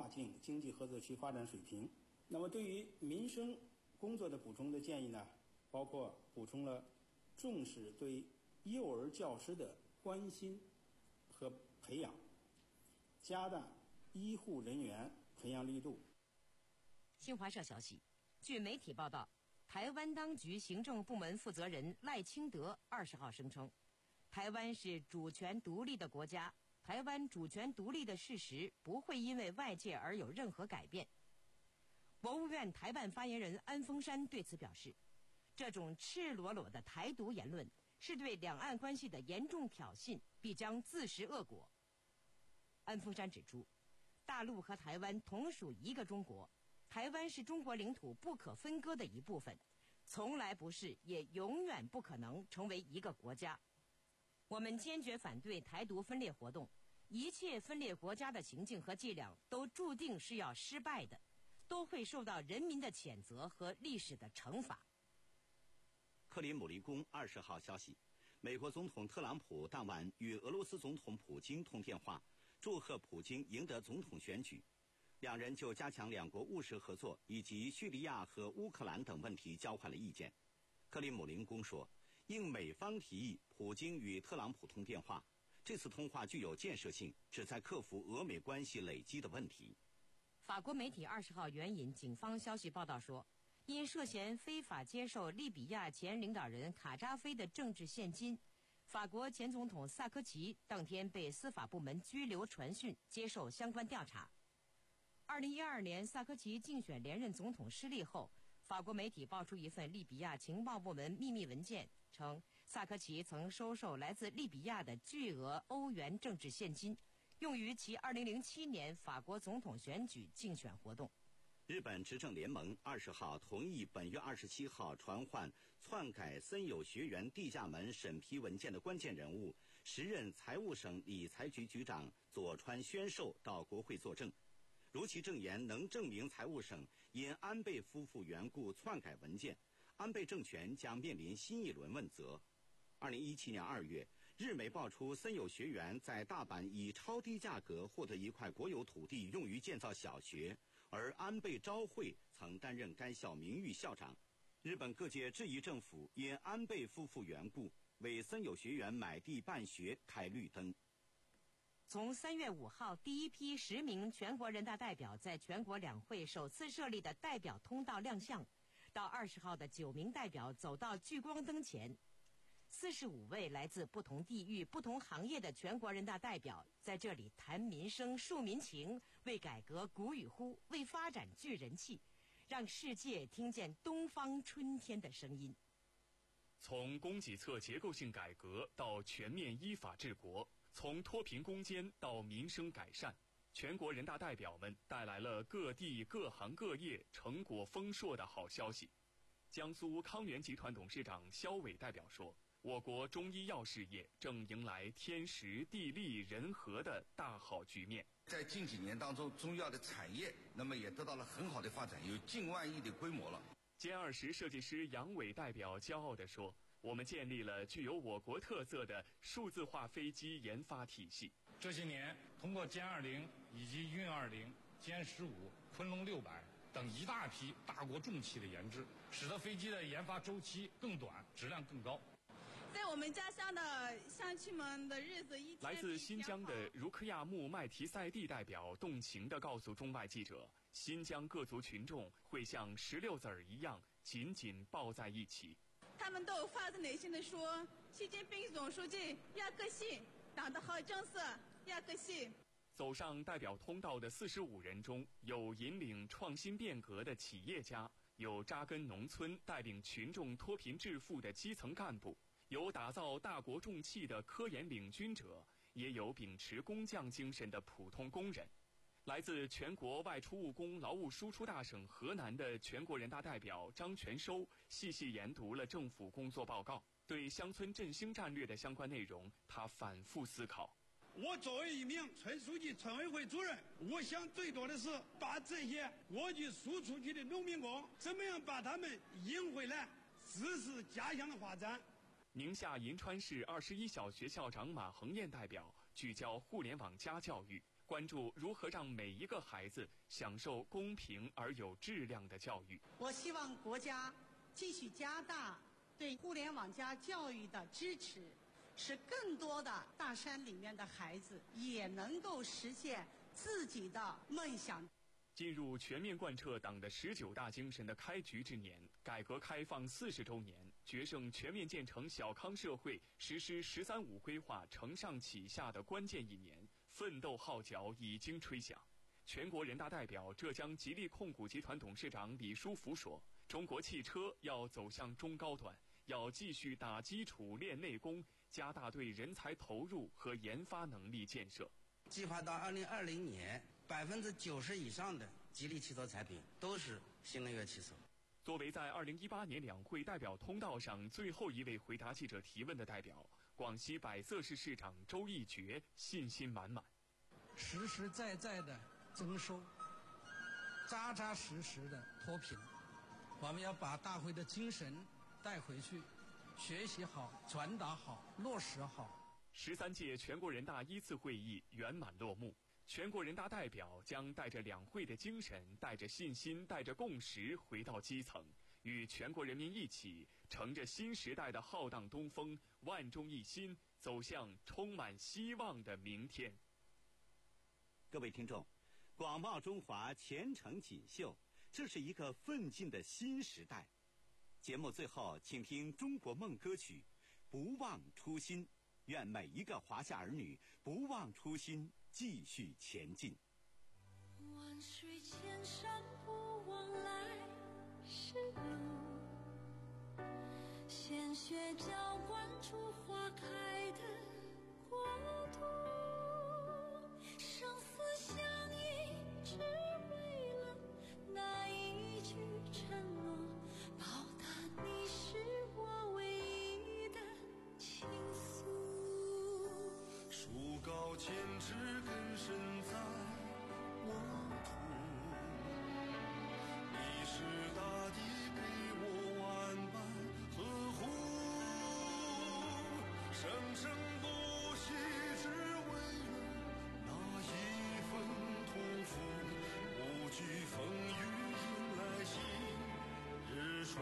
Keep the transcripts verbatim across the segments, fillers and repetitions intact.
跨境经济合作区发展水平。那么对于民生工作的补充的建议呢，包括补充了重视对幼儿教师的关心和培养，加大医护人员培养力度。 新华社消息，据媒体报道，台湾当局行政部门负责人赖清德二十号声称，台湾是主权独立的国家，台湾主权独立的事实不会因为外界而有任何改变。国务院台办发言人安峰山对此表示，这种赤裸裸的台独言论是对两岸关系的严重挑衅，必将自食恶果。安峰山指出，大陆和台湾同属一个中国，台湾是中国领土不可分割的一部分，从来不是也永远不可能成为一个国家。我们坚决反对台独分裂活动，一切分裂国家的行径和伎俩都注定是要失败的，都会受到人民的谴责和历史的惩罚。 克里姆林宫二十号消息，美国总统特朗普当晚与俄罗斯总统普京通电话，祝贺普京赢得总统选举。两人就加强两国务实合作以及叙利亚和乌克兰等问题交换了意见。克里姆林宫说，应美方提议，普京与特朗普通电话，这次通话具有建设性，旨在克服俄美关系累积的问题。 法国媒体二十号援引警方消息报道说，因涉嫌非法接受利比亚前领导人卡扎菲的政治现金，法国前总统萨科齐当天被司法部门拘留传讯，接受相关调查。二零一二年萨科齐竞选连任总统失利后，法国媒体爆出一份利比亚情报部门秘密文件，称萨科齐曾收受来自利比亚的巨额欧元政治现金，用于其二零零七年法国总统选举竞选活动。 日本执政联盟二十号同意本月二十七号传唤篡改森友学园地下门审批文件的关键人物，时任财务省理财局局长佐川宣寿到国会作证。如其证言能证明财务省因安倍夫妇缘故篡改文件，安倍政权将面临新一轮问责。二零一七年二月，日媒爆出森友学园在大阪以超低价格获得一块国有土地用于建造小学，而安倍昭惠曾担任该校名誉校长。日本各界质疑政府因安倍夫妇缘故为森友学园买地办学开绿灯。 从三月五号第一批十名全国人大代表在全国两会首次设立的代表通道亮相，到二十号的九名代表走到聚光灯前，四十五位来自不同地域、不同行业的全国人大代表在这里谈民生、述民情，为改革鼓与呼，为发展聚人气，让世界听见东方春天的声音。 从供给侧结构性改革到全面依法治国，从脱贫攻坚到民生改善，全国人大代表们带来了各地各行各业成果丰硕的好消息。江苏康源集团董事长肖伟代表说，我国中医药事业正迎来天时地利人和的大好局面。 在近几年当中，中医药的产业那么也得到了很好的发展，有近万亿的规模了。 歼二十设计师杨伟代表骄傲地说，我们建立了具有我国特色的数字化飞机研发体系。 这些年，通过歼二零以及运二零、歼十五、昆龙六百等一大批大国重器的研制，使得飞机的研发周期更短，质量更高。 在我们家乡的乡亲们的日子一天来自新疆的茹克亚木麦提塞蒂代表动情地告诉中外记者，新疆各族群众会像石榴籽儿一样紧紧抱在一起。 他们都发自内心地说，习近平总书记要革新，党的好政策要革新。 走上代表通道的四十五人中，有引领创新变革的企业家，有扎根农村带领群众脱贫致富的基层干部，有打造大国重器的科研领军者，也有秉持工匠精神的普通工人。来自全国外出务工劳务输出大省河南的全国人大代表张全收细细研读了政府工作报告，对乡村振兴战略的相关内容，他反复思考。 我作为一名村书记、村委会主任，我想最多的是把这些过去输出去的农民工，怎么样把他们引回来，支持家乡的发展。 宁夏银川市二十一小学校长马恒燕代表聚焦互联网加教育， 关注如何让每一个孩子享受公平而有质量的教育。 我希望国家继续加大对互联网加教育的支持，使更多的大山里面的孩子也能够实现自己的梦想。 进入全面贯彻党的十九大精神的开局之年，改革开放四十周年，决胜全面建成小康社会、实施“十三五”规划承上启下的关键一年，奋斗号角已经吹响。全国人大代表、浙江吉利控股集团董事长李书福说：“中国汽车要走向中高端，要继续打基础、练内功，加大对人才投入和研发能力建设。 计划到二零二零年。”百分之九十以上的吉利汽车产品都是新能源汽车。 作为在二零一八年两会代表通道上最后一位回答记者提问的代表，广西百色市市长周一觉信心满满。 实实在在的增收，扎扎实实的脱贫，我们要把大会的精神带回去，学习好、传达好、落实好。 十三届全国人大一次会议圆满落幕。全国人大代表将带着两会的精神，带着信心，带着共识回到基层，与全国人民一起乘着新时代的浩荡东风，万众一心走向充满希望的明天。 各位听众，广袤中华，前程锦绣，这是一个奋进的新时代。节目最后，请听中国梦歌曲《不忘初心》，愿每一个华夏儿女不忘初心，继续前进。 万水千山不忘来时路，鲜血浇灌出花开的国度，生死相依只为了那一句承诺，报答你是我唯一的倾诉。 树高千尺根深在我土，你是大地给我万般呵护，生生不息只为了那一份痛苦，无惧风雨迎来新日出。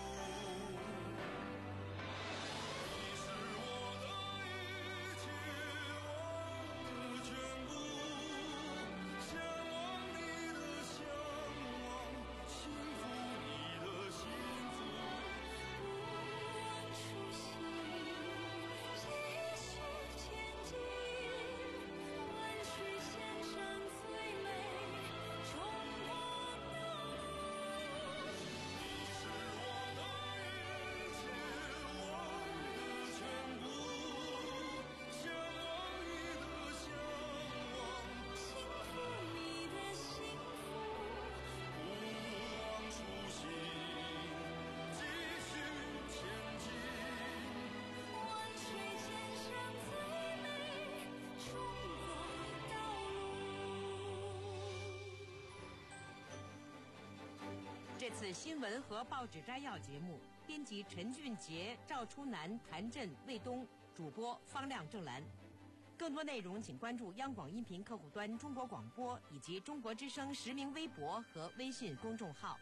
这次新闻和报纸摘要节目，编辑陈俊杰、赵初南、谭震、卫东，主播方亮、郑兰。更多内容请关注央广音频客户端中国广播以及中国之声实名微博和微信公众号。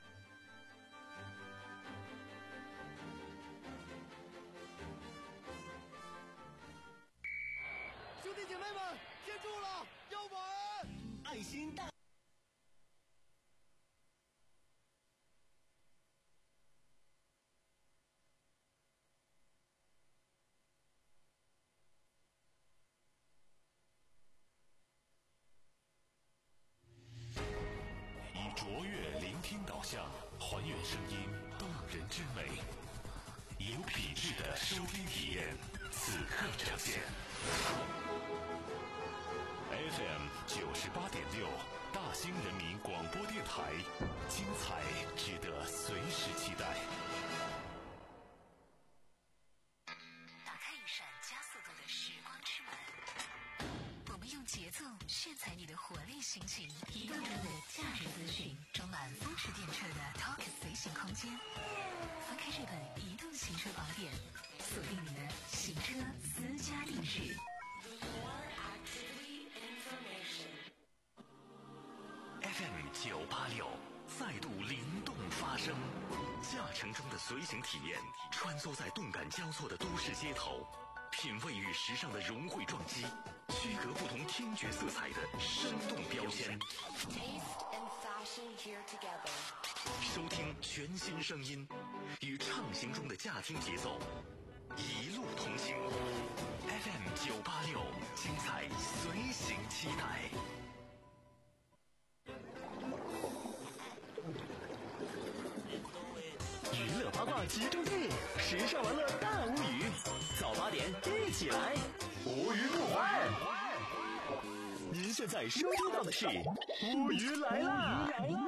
兄弟姐妹们，接住了，要玩！爱心大。 卓越聆听导向，还原声音动人之美，有品质的收听体验，此刻呈现。F M 九十八点六，大兴人民广播电台，精彩值得随时期待。 打开一扇加速度的时光之门，我们用节奏炫彩你的活力心情，移动中的价值资讯，装满风驰电掣的 Talk 随行空间。翻开这本移动行车宝典，锁定你的行车私家定制。 F M 九八六再度灵动发声，驾乘中的随行体验，穿梭在动感交错的都市街头，品味与时尚的融汇撞击，区隔不同听觉色彩的生动标签。收听全新声音，与畅行中的驾听节奏，一路同行。F M 九八六，精彩随行期待。 娱乐八卦集中地，时尚玩乐大无语。早八点一起来，无语不欢。您现在收听到的是《无语来啦》。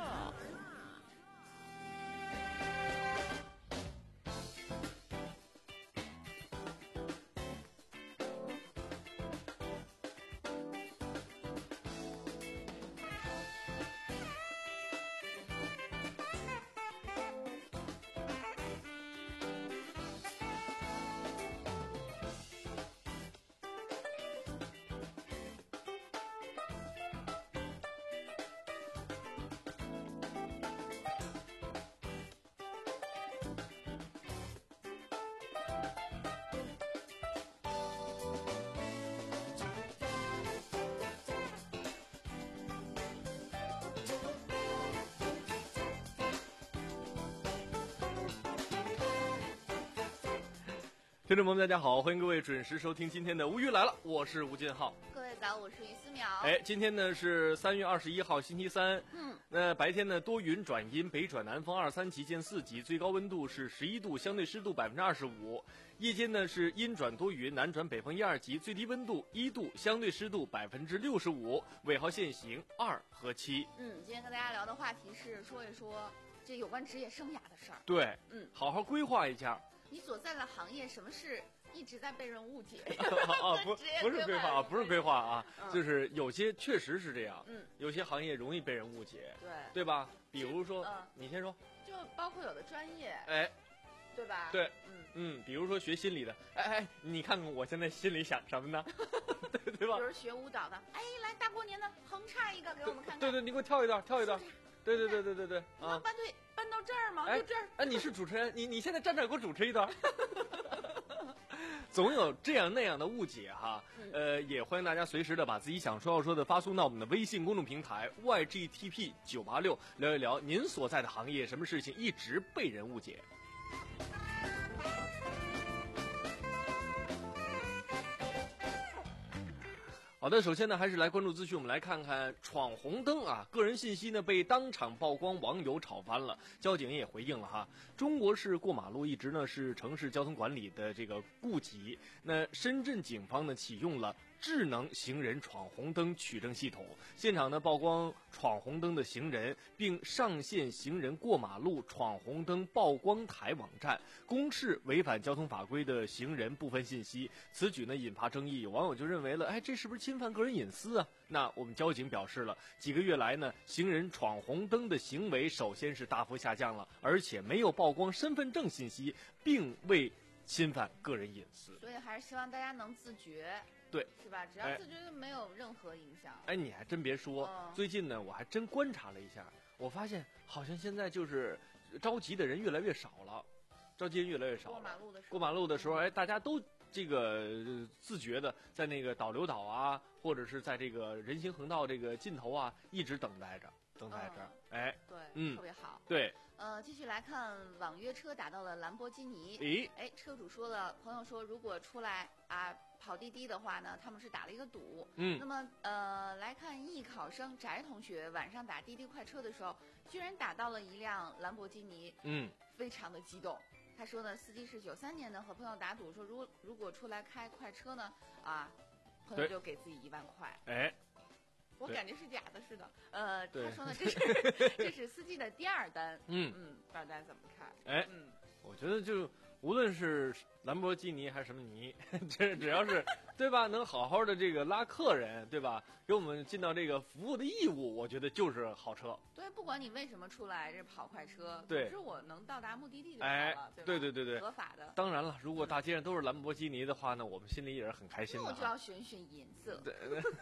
听众朋友们，大家好，欢迎各位准时收听今天的《无语来了》，我是吴金浩。 各位早，我是于思淼。 哎，今天呢是三月二十一号，星期三。 嗯， 那白天呢多云转阴，北转南风二三级见四级，最高温度是十一度，相对湿度百分之二十五。夜间呢是阴转多云，南转北风一二级，最低温度一度，相对湿度百分之六十五。尾号限行二和七。 嗯，今天跟大家聊的话题是说一说这有关职业生涯的事儿。 对， 嗯， 好好规划一下。 你所在的行业什么事一直在被人误解？ 啊，不，不是规划啊，不是规划啊， 嗯、 就是有些确实是这样， 嗯， 有些行业容易被人误解， 对， 对吧？比如说， 嗯、 你先说， 就包括有的专业， 哎， 对吧？ 对， 嗯嗯，比如说学心理的，哎哎，你看看我现在心里想什么呢？对对吧？ 比如学舞蹈的，哎，来大过年的横叉一个给我们看看。 对对，你给我跳一段，跳一段。对对对对对对， 你能搬队搬到这儿吗？ 哎就这儿。 哎，你是主持人，你你现在站这儿给我主持一段。总有这样那样的误解哈，呃，也欢迎大家随时的把自己想说要说的发送到我们的微信公众平台 Y G T P 九八六，聊一聊您所在的行业什么事情一直被人误解。好的，首先呢，还是来关注资讯。我们来看看闯红灯啊，个人信息呢被当场曝光，网友吵翻了。交警也回应了哈，中国式过马路一直呢是城市交通管理的这个痼疾。那深圳警方呢启用了智能行人闯红灯取证系统，现场呢曝光闯红灯的行人，并上线行人过马路闯红灯曝光台网站，公示违反交通法规的行人部分信息。此举呢引发争议，有网友就认为了，哎，这是不是侵犯个人隐私啊？那我们交警表示了，几个月来呢，行人闯红灯的行为首先是大幅下降了，而且没有曝光身份证信息，并未侵犯个人隐私。 所以还是希望大家能自觉。 对， 是吧？只要自觉就没有任何影响。 哎，你还真别说， 嗯、 最近呢，我还真观察了一下，我发现好像现在就是着急的人越来越少了，着急人越来越少了。 过马路的时候， 过马路的时候，哎，大家都这个、呃、自觉的在那个导流岛啊，或者是在这个人行横道这个尽头啊，一直等待着，等待着。 嗯、 哎， 对， 嗯， 特别好。 对。 呃，继续来看网约车打到了兰博基尼。 诶， 哎，车主说了，朋友说如果出来啊跑滴滴的话呢，他们是打了一个赌。 嗯。 那么呃，来看艺考生翟同学晚上打滴滴快车的时候，居然打到了一辆兰博基尼。 嗯。 非常的激动。他说呢，司机是九三年的，和朋友打赌说，如果如果出来开快车呢，啊，朋友就给自己一万块。 哎。 我感觉是假的似的，呃，他说呢，这是这是司机的第二单， 嗯嗯，第二单怎么看？ 哎， 嗯， 我觉得就无论是兰博基尼还是什么尼，这只要是对吧，能好好的这个拉客人，对吧，给我们尽到这个服务的义务，我觉得就是好车。 对，不管你为什么出来这跑快车， 对， 总之我能到达目的地就好了， 哎， 对对对对对， 合法的。 当然了，如果大街上都是兰博基尼的话呢，我们心里也是很开心的。 那我就要寻寻颜色。 对。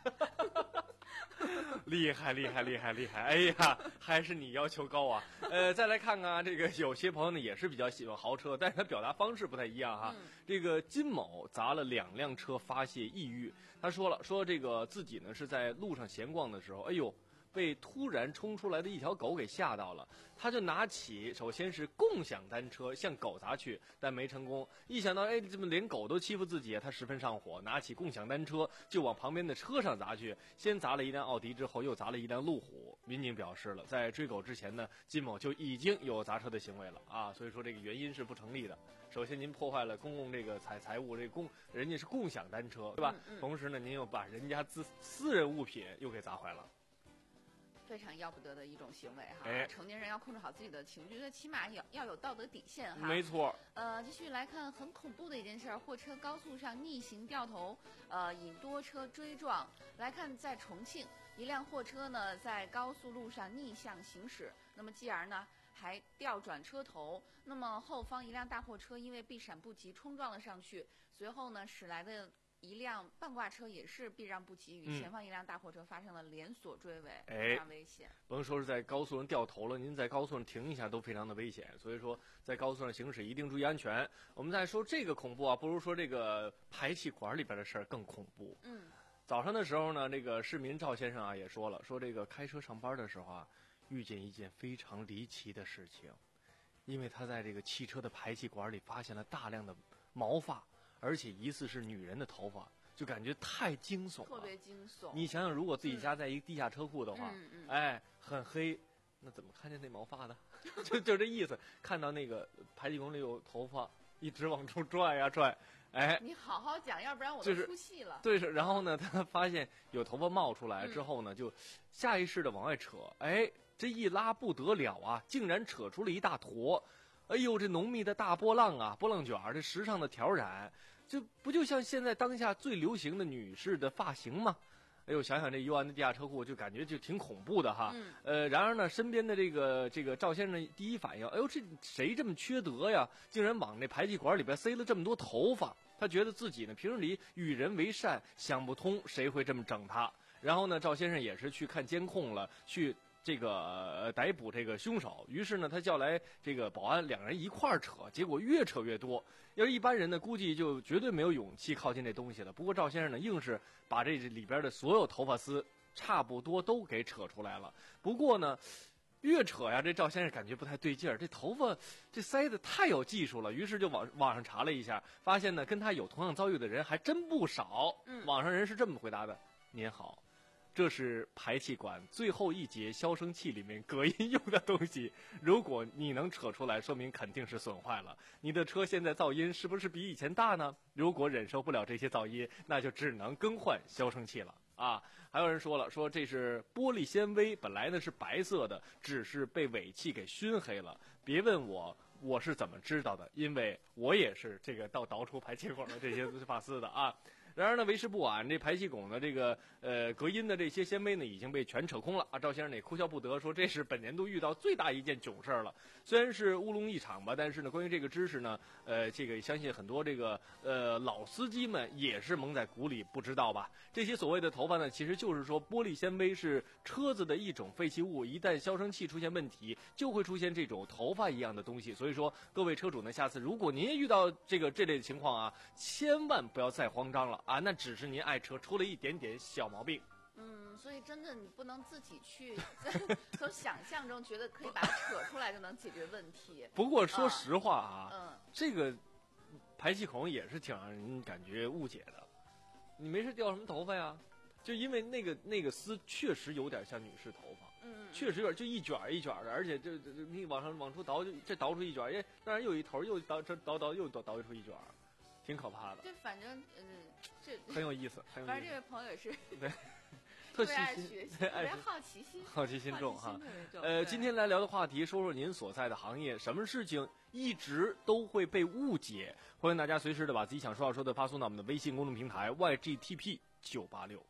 厉害厉害厉害厉害！哎呀，还是你要求高啊。呃，再来看看、啊、这个，有些朋友呢也是比较喜欢豪车，但是他表达方式不太一样哈。嗯、这个金某砸了两辆车发泄抑郁，他说了，说这个自己呢是在路上闲逛的时候，哎呦。被突然冲出来的一条狗给吓到了，他就拿起首先是共享单车向狗砸去，但没成功。一想到哎，这么连狗都欺负自己，他十分上火，拿起共享单车就往旁边的车上砸去，先砸了一辆奥迪，之后又砸了一辆路虎。民警表示了，在追狗之前呢，金某就已经有砸车的行为了啊，所以说这个原因是不成立的。首先您破坏了公共这个财财物，这个共人家是共享单车，对吧？嗯嗯、同时呢，您又把人家自私人物品又给砸坏了。 非常要不得的一种行为哈， 哎、 成年人要控制好自己的情绪，最起码要要有道德底线哈。 没错。 呃，继续来看很恐怖的一件事儿，货车高速上逆行掉头，呃，引多车追撞。来看在重庆，一辆货车呢在高速路上逆向行驶，那么继而呢还调转车头，那么后方一辆大货车因为避闪不及冲撞了上去，随后呢驶来的一辆半挂车也是避让不及，与前方一辆大货车发生了连锁追尾，嗯、非常危险。 甭说是在高速上掉头了，您在高速上停一下都非常的危险。所以说，在高速上行驶一定注意安全。我们再说这个恐怖啊，不如说这个排气管里边的事儿更恐怖。 嗯， 早上的时候呢，这个市民赵先生啊也说了，说这个开车上班的时候啊，遇见一件非常离奇的事情，因为他在这个汽车的排气管里发现了大量的毛发。而且疑似是女人的头发，就感觉太惊悚了， 特别惊悚。 你想想，如果自己家在一个地下车库的话， 嗯嗯、 哎，很黑，那怎么看见那毛发的？就就这意思，看到那个排气管里有头发，一直往出拽呀拽，哎， 你好好讲，要不然我都出戏了。 对，是。然后呢，他发现有头发冒出来之后呢，嗯、就下意识的往外扯，哎，这一拉不得了啊，竟然扯出了一大坨。哎呦，这浓密的大波浪啊，波浪卷儿，这时尚的挑染，这不就像现在当下最流行的女士的发型吗？哎呦，想想这幽暗的地下车库，就感觉就挺恐怖的哈。 嗯、 呃，然而呢，身边的这个这个赵先生第一反应，哎呦，这谁这么缺德呀？竟然往那排气管里边塞了这么多头发。他觉得自己呢平日里与人为善，想不通谁会这么整他。然后呢，赵先生也是去看监控了，去。这个呃逮捕这个凶手，于是呢，他叫来这个保安，两个人一块儿扯，结果越扯越多。要是一般人呢，估计就绝对没有勇气靠近这东西了。不过赵先生呢，硬是把这里边的所有头发丝差不多都给扯出来了。不过呢，越扯呀，这赵先生感觉不太对劲儿，这头发这塞的太有技术了。于是就网网上查了一下，发现呢，跟他有同样遭遇的人还真不少。 嗯， 网上人是这么回答的：您好。这是排气管最后一节消声器里面隔音用的东西，如果你能扯出来，说明肯定是损坏了。你的车现在噪音是不是比以前大呢？如果忍受不了这些噪音，那就只能更换消声器了啊！还有人说了，说这是玻璃纤维，本来呢是白色的，只是被尾气给熏黑了。别问我我是怎么知道的，因为我也是这个倒倒出排气管的这些发丝的啊。然而呢，为时不晚，这排气孔的这个呃隔音的这些纤维呢，已经被全扯空了啊！赵先生也哭笑不得，说这是本年度遇到最大一件囧事儿了。虽然是乌龙一场吧，但是呢，关于这个知识呢，呃，这个相信很多这个呃老司机们也是蒙在鼓里，不知道吧？这些所谓的头发呢，其实就是说玻璃纤维是车子的一种废弃物，一旦消声器出现问题，就会出现这种头发一样的东西。所以说，各位车主呢，下次如果您也遇到这个这类的情况啊，千万不要再慌张了。啊，那只是您爱车出了一点点小毛病。 嗯，所以真的你不能自己去从想象中觉得可以把它扯出来就能解决问题。 不过说实话啊， 嗯， 这个排气孔也是挺让人感觉误解的。你没事掉什么头发呀？就因为那个那个丝确实有点像女士头发， 嗯， 确实有点就一卷一卷的，而且就就你往上往出倒，就这倒出一卷，哎，当然有一头又倒这倒倒又倒倒出一卷。挺可怕的， 对，反正呃，这很有意思，很有意思。 反正这位朋友也是对，特细心，特别好奇心， 好奇心重哈。 重呃，今天来聊的话题，说说您所在的行业，什么事情一直都会被误解？欢迎大家随时的把自己想说要说的发送到我们的微信公众平台 Y G T P 九八六。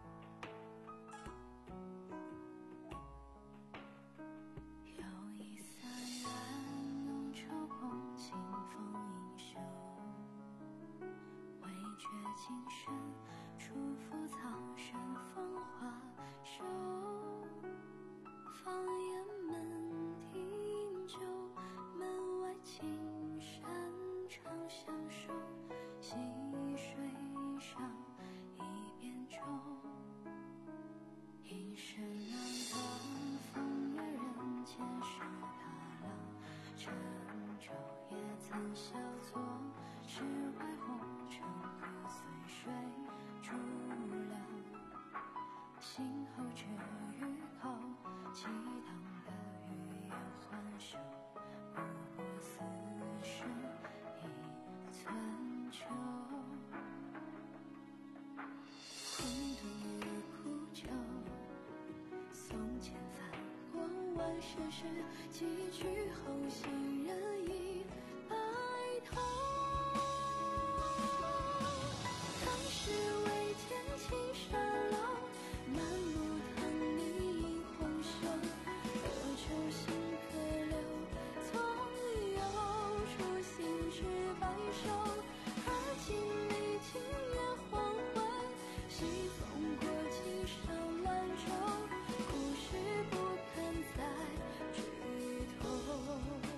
有一丝情深，出伏草深风花瘦。放眼门庭旧，门外青山常相守。溪水上一边舟，应是南唐风月人间是他郎。乘舟也曾小坐，世外红尘客随水逐流。心后只欲靠其堂的语言还休，不过似是一寸秋。混沌与苦酒，送千帆过万世事，几句后行人已白头。当时未见青山老，满目贪泥映红袖。何处新可留，从有初心知白首。而今历经月黄昏，西风过境上兰舟。故事不堪再剧透。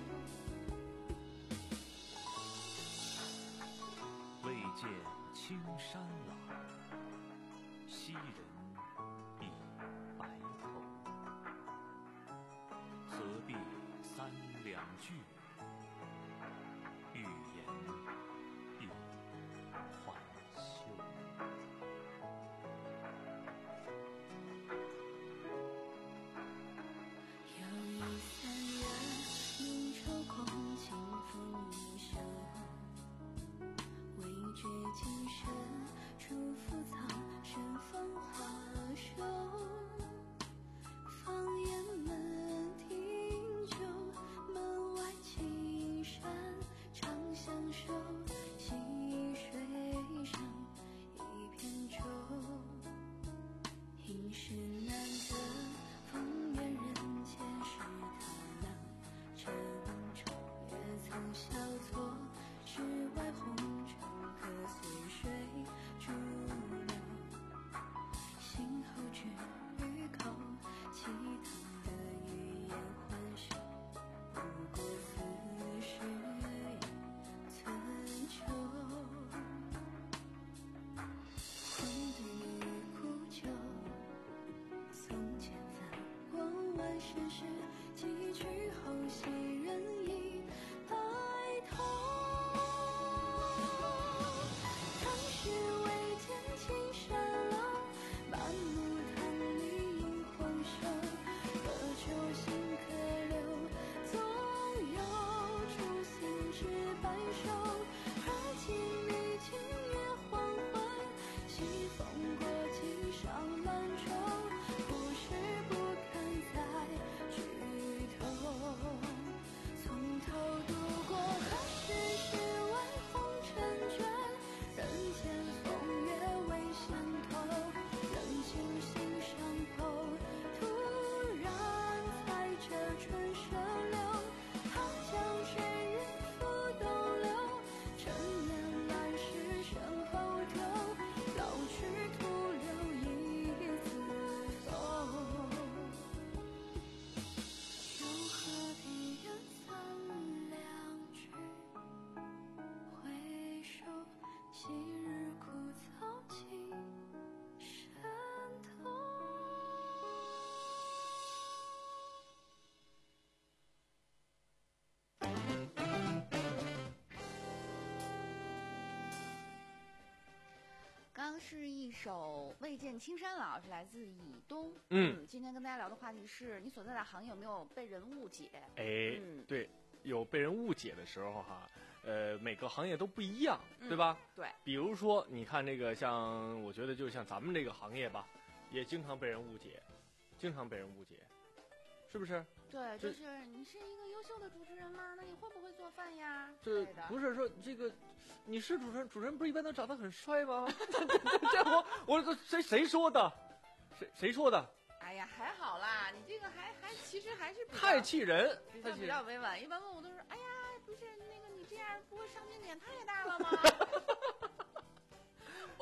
未见青山老，昔人已白头。何必三两句，欲言已还休。 又一三月，明愁空清风一袖。未觉今生，出伏草深风花瘦。放眼门庭旧，门外青山常相守。溪水上一片舟，应是难得风月人间是他郎。乘舟也曾小坐，世外红尘客随水逐流。心后只欲靠其堂的语言还休，不过似是一寸秋。混沌与苦酒，送千帆过万世事，几句后行人已白头。当时未见青山老，满目贪泥映红袖。何处新可留，总有初心知白首。而今历经月黄昏，西风过境上兰舟。故事不堪再剧透。从头读过何时世外红尘卷，人间风月未相投。认清心上头，突然才这春舍流。他将水云浮东流，陈年来世身后丢。老去徒留一字否？又何必言三两句，回首昔日枯草尽山头。 刚是一首《未见青山老》，是来自以东。 嗯今天跟大家聊的话题是你所在的行业有没有被人误解？ 哎， 嗯对，有被人误解的时候哈，呃，每个行业都不一样， 嗯对吧？ 对。 比如说，你看这个，像我觉得就像咱们这个行业吧，也经常被人误解，经常被人误解，是不是？ 对， 这就是你是一个优秀的主持人吗？那你会不会做饭呀？之这类的。 不是说这个，你是主持人，主持人不是一般都长得很帅吗？这我我这谁谁说的？谁谁说的？ 哎呀，还好啦，你这个还还其实还是比较太气人， 比较比太气人较委婉。一般问我都是，哎呀，不是那个你这样不会伤筋点太大了吗？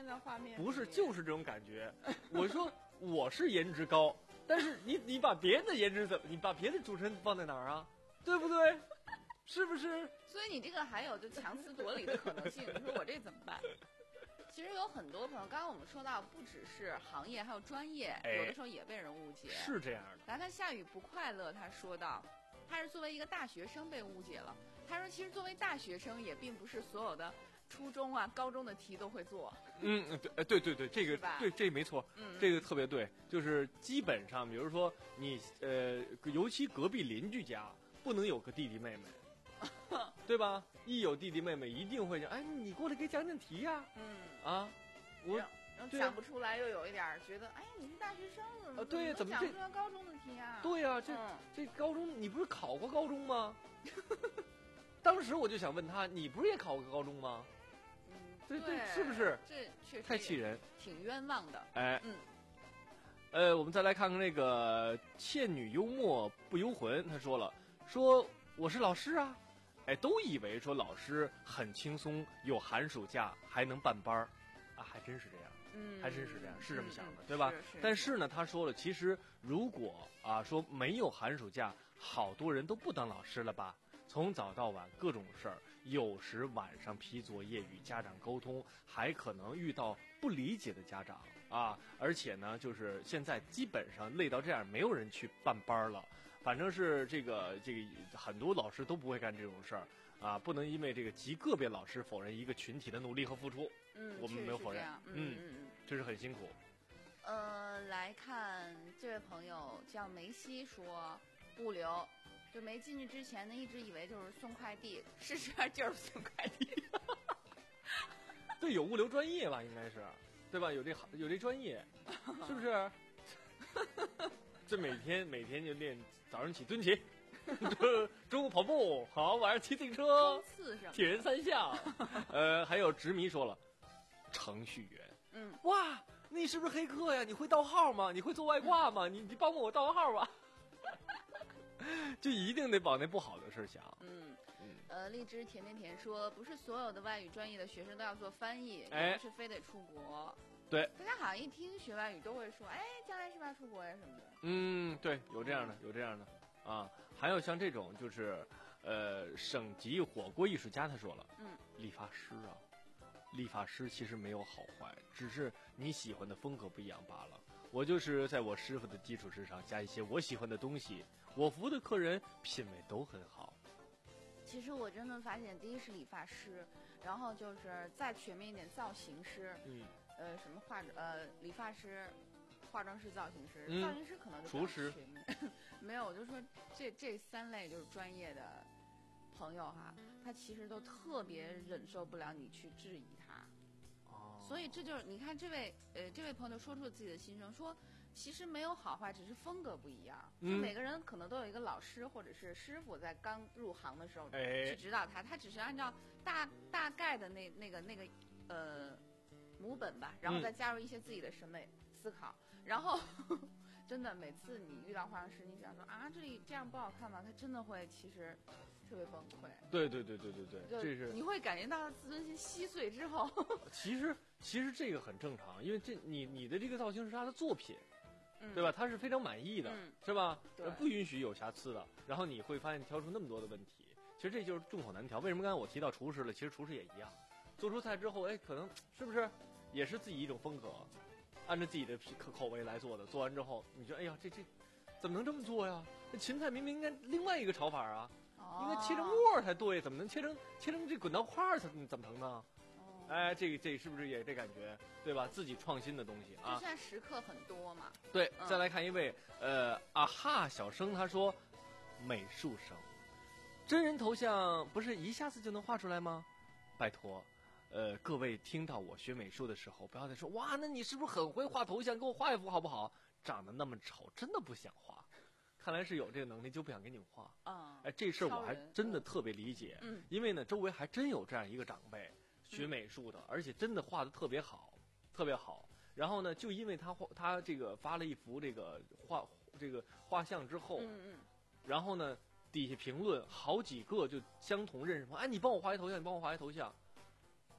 在画面。 不是，就是这种感觉。我说我是颜值高，但是你你把别人的颜值怎么？你把别的主持人放在哪儿啊？对不对？是不是？ 所以你这个还有就强词夺理的可能性。你说我这怎么办？其实有很多朋友，刚刚我们说到，不只是行业，还有专业， 哎、 有的时候也被人误解。 是这样的。 来看夏雨不快乐，他说到，他是作为一个大学生被误解了。他说，其实作为大学生，也并不是所有的初中啊、高中的题都会做。 嗯，对，对对对，这个对，这没错， 嗯， 这个特别对，就是基本上，比如说你呃，尤其隔壁邻居家不能有个弟弟妹妹。对吧？一有弟弟妹妹，一定会讲，哎，你过来给讲讲题呀、啊。 嗯。 啊，我然后讲不出来，又有一点觉得，哎，你是大学生，怎么、 啊、对呀？怎么讲出来高中的题啊？ 对呀、啊，这、嗯、这高中你不是考过高中吗？当时我就想问他，你不是也考过高中吗？ 嗯， 对对， 是不是？ 这确实太气人， 挺冤枉的。 哎， 嗯。 呃，我们再来看看那个倩女幽默不幽魂，他说了，说我是老师啊。哎，都以为说老师很轻松，有寒暑假还能办班儿，啊，还真是这样， 嗯， 还真是这样，是这么想的， 嗯、 对吧？ 是是但是呢，他说了，其实如果啊说没有寒暑假，好多人都不当老师了吧？从早到晚各种事儿，有时晚上批作业与家长沟通，还可能遇到不理解的家长啊，而且呢，就是现在基本上累到这样，没有人去办班了。反正是这个这个很多老师都不会干这种事儿啊，不能因为这个极个别老师否认一个群体的努力和付出。 嗯， 我们没有否认。 嗯嗯嗯嗯， 这是很辛苦。 呃，来看这位朋友叫梅西说，物流就没进去之前呢，一直以为就是送快递，事实上就是送快递。 对，有物流专业吧，应该是，对吧？有这有这专业，是不是？这每天每天就练。早上起蹲起，中午跑步，好，晚上骑自行车，铁人三项。呃，还有执迷说了，程序员， 嗯， 哇，你是不是黑客呀？你会盗号吗？你会做外挂吗？你你帮帮我盗个号吧。就一定得往那不好的事想。 嗯嗯。呃，荔枝甜甜甜说，不是所有的外语专业的学生都要做翻译， 哎， 是非得出国。 对， 大家好像一听学外语都会说，哎，将来是不是要出国呀什么的？ 嗯，对，有这样的，有这样的，啊，还有像这种就是，呃，省级火锅艺术家他说了， 嗯， 理发师啊，理发师其实没有好坏，只是你喜欢的风格不一样罢了。我就是在我师傅的基础之上加一些我喜欢的东西，我服务的客人品味都很好。 其实我真的发现，第一是理发师，然后就是再全面一点造型师， 嗯。 呃，什么化呃理发师、化妆师、造型师， 嗯、 造型师可能就厨师全面。没有，我就说这这三类就是专业的朋友哈，他其实都特别忍受不了你去质疑他。 哦。 所以这就是你看这位呃这位朋友说出了自己的心声，说其实没有好坏，只是风格不一样。 嗯。 就每个人可能都有一个老师或者是师傅，在刚入行的时候哎去指导他，他只是按照大大概的那那个那个呃。母本吧，然后再加入一些自己的审美思考，嗯、然后呵呵真的每次你遇到化妆师，你想说啊这里这样不好看吗？他真的会其实特别崩溃。 对对对对对对，这是你会感觉到他自尊心稀碎之后。 其实其实这个很正常，因为这你你的这个造型是他的作品， 嗯、 对吧？他是非常满意的， 嗯、 是吧？ 对， 不允许有瑕疵的。然后你会发现挑出那么多的问题，其实这就是众口难调。为什么刚才我提到厨师了？其实厨师也一样，做出菜之后，哎，可能是不是？也是自己一种风格，按照自己的口口味来做的。做完之后，你觉得哎呀，这这怎么能这么做呀？这芹菜明明应该另外一个炒法啊， 哦、 应该切成沫才对，怎么能切成切成这滚刀块才怎么成呢？ 哦、 哎，这个这是不是也这感觉对吧？自己创新的东西啊。 就现在时刻很多嘛。 对， 嗯、 再来看一位呃啊哈小生，他说美术生，真人头像不是一下子就能画出来吗？拜托。呃，各位听到我学美术的时候，不要再说哇，那你是不是很会画头像？给我画一幅好不好？长得那么丑，真的不想画。看来是有这个能力，就不想给你们画。 啊、 嗯，哎，这事儿我还真的特别理解。 嗯， 因为呢，周围还真有这样一个长辈学美术的，嗯、而且真的画的特别好，特别好。然后呢，就因为他画他这个发了一幅这个画这个画像之后， 嗯嗯， 然后呢，底下评论好几个就相同认识，哎，你帮我画一头像，你帮我画一头像。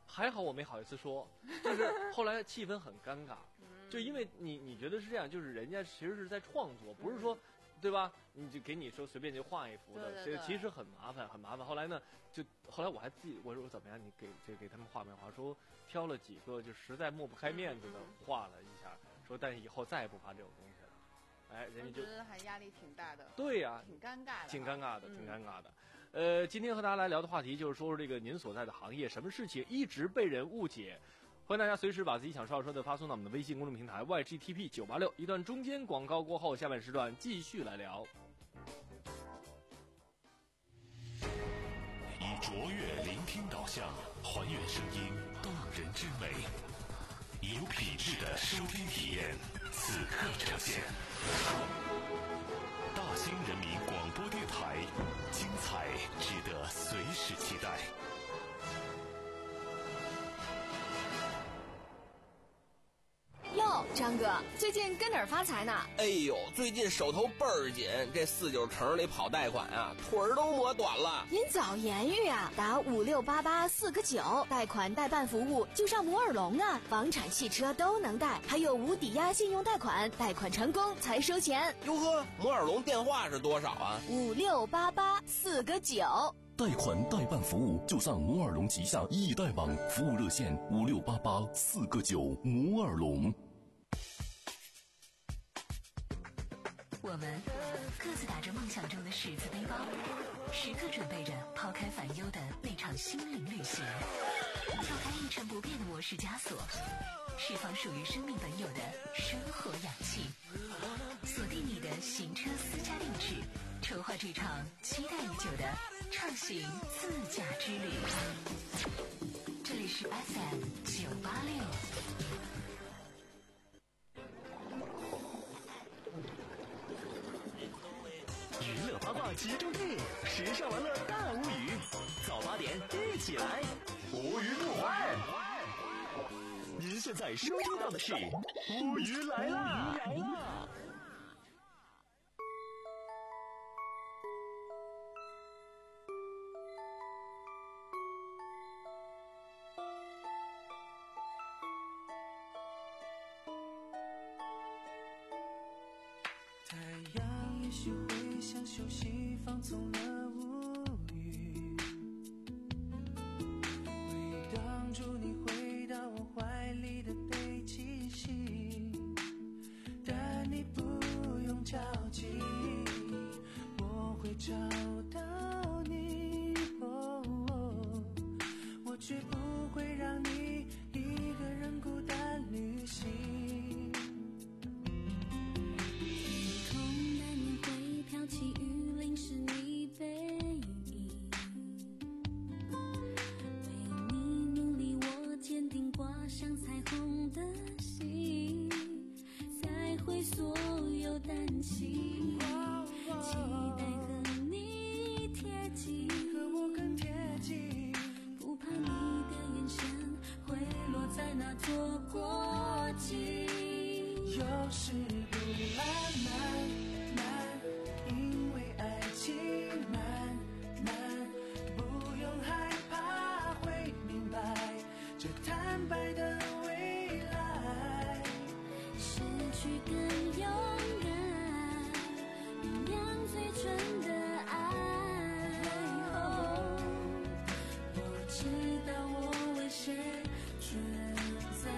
还好我没好意思说，就是后来气氛很尴尬，就因为你你觉得是这样，就是人家其实是在创作，不是说，对吧？你就给你说随便就画一幅的， 对对对其实很麻烦，很麻烦。后来呢，就后来我还自己我说怎么样，你给这给他们画没画？说挑了几个就实在抹不开面子的画了一下，说但是以后再也不画这种东西了。哎，人家就觉得还压力挺大的。 对呀、啊， 挺尴尬的， 挺尴尬的， 嗯、 挺尴尬的。呃，今天和大家来聊的话题就是说说这个您所在的行业，什么事情一直被人误解？欢迎大家随时把自己想说要说的发送到我们的微信公众平台 Y G T P 九八六。一段中间广告过后，下半时段继续来聊。 以卓越聆听导向，还原声音动人之美，以有品质的收听体验，此刻呈现。大兴人民广播电台，精彩值得随时期待。 哟，张哥，最近跟哪儿发财呢？ 哎呦，最近手头倍儿紧，这四九城里跑贷款啊，腿儿都磨短了。 您早言语啊，打五六八八四个九，贷款代办服务就上摩尔龙啊，房产、汽车都能贷，还有无抵押信用贷款，贷款成功才收钱。 哟呵，摩尔龙电话是多少啊？ 五六八八四个九。 贷款代办服务就上摩尔龙旗下易贷网，服务热线五六八八四个九。摩尔龙。 我们各自打着梦想中的十字背包，时刻准备着抛开烦忧的那场心灵旅行，跳开一成不变的模式枷锁，释放属于生命本有的生活氧气，锁定你的行车私家定制，筹划这场期待已久的畅行自驾之旅。这里是 F M 九八六。 娱乐八卦集中地，时尚玩乐大无语，早八点一起来，无语不欢。您现在收听到的是无语来啦！ 太阳也许会像休息放纵了无语，回荡住你回到我怀里的背气息，但你不用着急，我会找到你，哦哦，我绝不会让你一个人孤单旅行。 飘起雨淋湿你背影，为你努力我坚定挂上彩虹的心，才会所有担心，期待和你贴近， 和我更贴近， 不怕你的眼神会落在那座国境， 有时不浪漫因为爱情难难，不用害怕会明白这坦白的未来， 失去更勇敢，原谅最纯的爱，哦，我知道我为谁存在，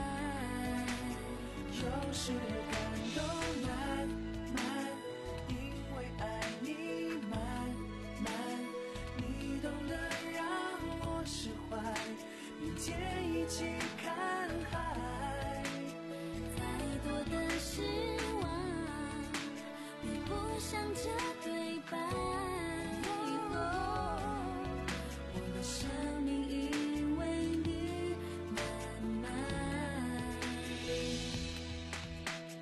有时感动难慢，因为爱你慢慢，你懂得让我释怀，明天一起看海， 太多的失望比不上这对白，哦，我的生命因为你慢慢。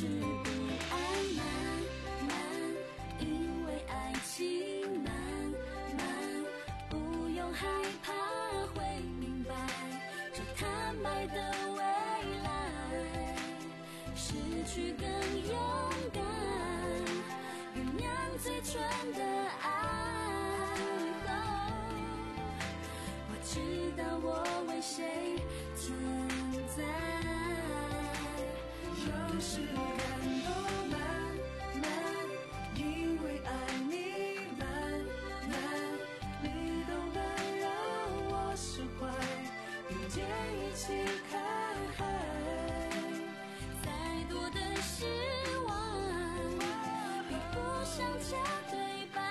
是不安，慢慢，因为爱情慢慢，不用害怕会明白，这坦白的未来，失去更勇敢，原谅最纯的爱。我知道我为谁存在， 有时感动慢慢，因为爱你慢慢，你懂得让我释怀，并肩一起看海。 再多的失望，比不上这对白。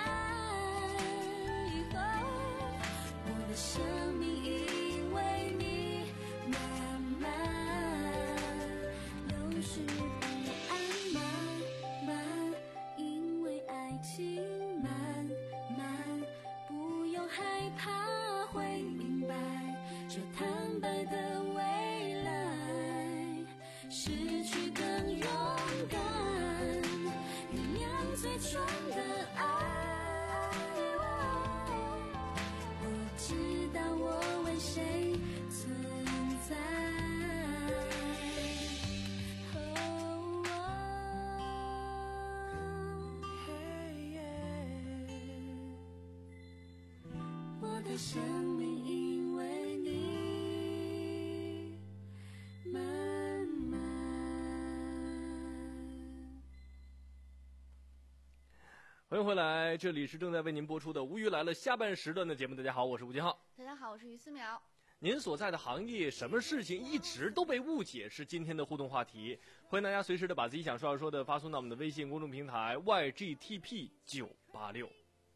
我的生命因为你慢慢，有时不安，慢慢，因为爱情慢慢，不用害怕会明白，这坦白的未来，失去更勇敢，原谅最纯的爱。我知道我为谁存在。我的生命因为你慢慢。 欢迎回来，这里是正在为您播出的《无语来了》下半时段的节目。大家好，我是吴金浩。 大家好，我是于思苗。 您所在的行业，什么事情一直都被误解，是今天的互动话题。欢迎大家随时的把自己想说要说的发送到我们的微信公众平台 Y G T P 九八六。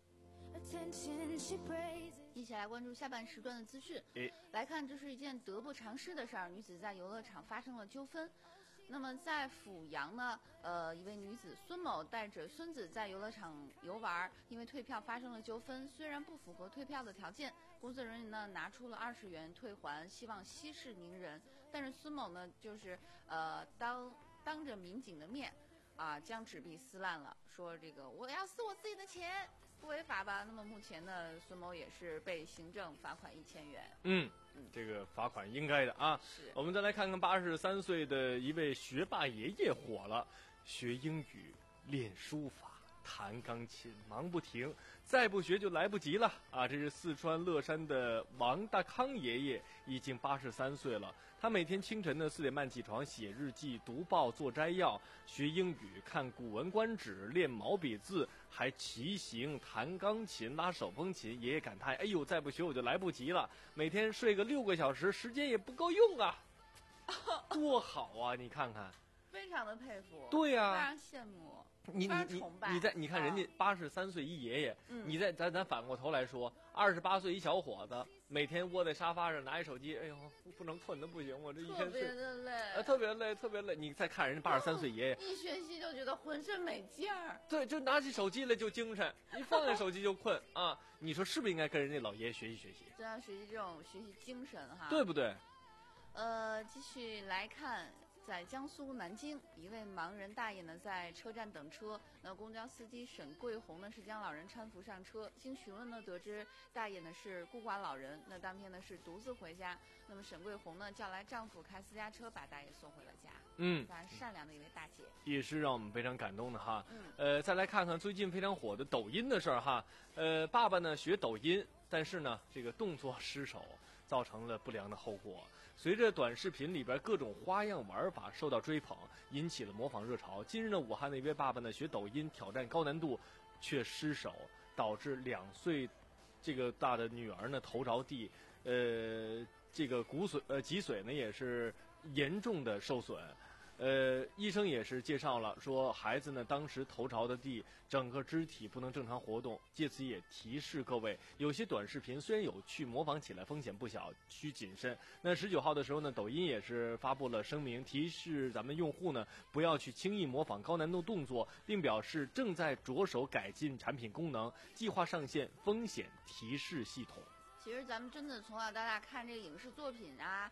一起来关注下半时段的资讯。来看，这是一件得不偿失的事儿，女子在游乐场发生了纠纷。那么在阜阳呢，呃，一位女子孙某带着孙子在游乐场游玩，因为退票发生了纠纷。虽然不符合退票的条件，工作人员呢拿出了二十元退还，希望息事宁人。但是孙某呢，就是呃当当着民警的面，啊，将纸币撕烂了，说这个我要撕我自己的钱，不违法吧？那么目前呢，孙某也是被行政罚款一千元。 嗯。这个罚款应该的啊。 是。 我们再来看看八十三岁的一位学霸爷爷火了，学英语、练书法、弹钢琴，忙不停，再不学就来不及了啊！这是四川乐山的王大康爷爷，已经八十三岁了。他每天清晨呢四点半起床，写日记、读报、做摘要，学英语、看古文观止、练毛笔字，还骑行、弹钢琴、拉手风琴。爷爷感叹：“哎呦，再不学我就来不及了。每天睡个六个小时，时间也不够用啊，多好啊！你看看。” 非常的佩服。 对呀、啊， 非常羡慕。 你你你你在你看人家八十三岁一爷爷， 嗯、 你在咱咱反过头来说，二十八岁一小伙子，每天窝在沙发上拿一手机，哎呦，不能困的不行，我这一天特别的累， 呃，特别累，特别累。你再看人家八十三岁爷爷， 一学习就觉得浑身没劲儿。 对，就拿起手机来就精神，一放下手机就困啊！你说是不是应该跟人家老爷爷学习学习？ 真要学习这种学习精神哈， 对不对？ 呃，继续来看。在江苏南京，一位盲人大爷呢在车站等车，那公交司机沈桂红呢是将老人搀扶上车。经询问呢，得知大爷呢是孤寡老人，那当天呢是独自回家。那么沈桂红呢叫来丈夫开私家车把大爷送回了家。 嗯， 非常善良的一位大姐， 也是让我们非常感动的哈。 嗯， 呃，再来看看最近非常火的抖音的事儿哈。呃，爸爸呢学抖音，但是呢这个动作失手，造成了不良的后果。随着短视频里边各种花样玩法受到追捧，引起了模仿热潮。今日呢，武汉的一位爸爸呢学抖音挑战高难度，却失手，导致两岁这个大的女儿呢头着地，呃，这个骨髓呃脊髓呢也是严重的受损。呃，医生也是介绍了，说孩子呢当时头朝的地，整个肢体不能正常活动。借此也提示各位，有些短视频虽然有趣，模仿起来风险不小，需谨慎。那十九号的时候呢，抖音也是发布了声明，提示咱们用户呢不要去轻易模仿高难度动作，并表示正在着手改进产品功能，计划上线风险提示系统。 其实咱们真的从小到大看这个影视作品啊。